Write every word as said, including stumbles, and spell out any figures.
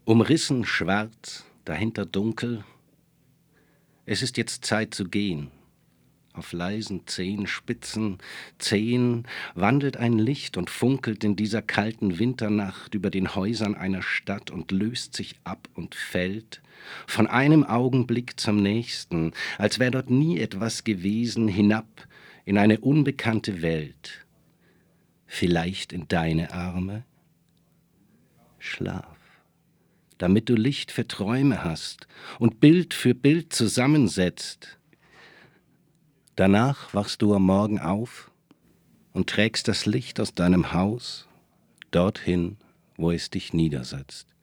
Umrissen schwarz, dahinter dunkel. Es ist jetzt Zeit zu gehen. Auf leisen Zehenspitzen, Zehen wandelt ein Licht und funkelt in dieser kalten Winternacht über den Häusern einer Stadt und löst sich ab und fällt, von einem Augenblick zum nächsten, als wär dort nie etwas gewesen, hinab in eine unbekannte Welt. Vielleicht in deine Arme? Schlaf, damit du Licht für Träume hast und Bild für Bild zusammensetzt. Danach wachst du am Morgen auf und trägst das Licht aus deinem Haus dorthin, wo es dich niedersetzt.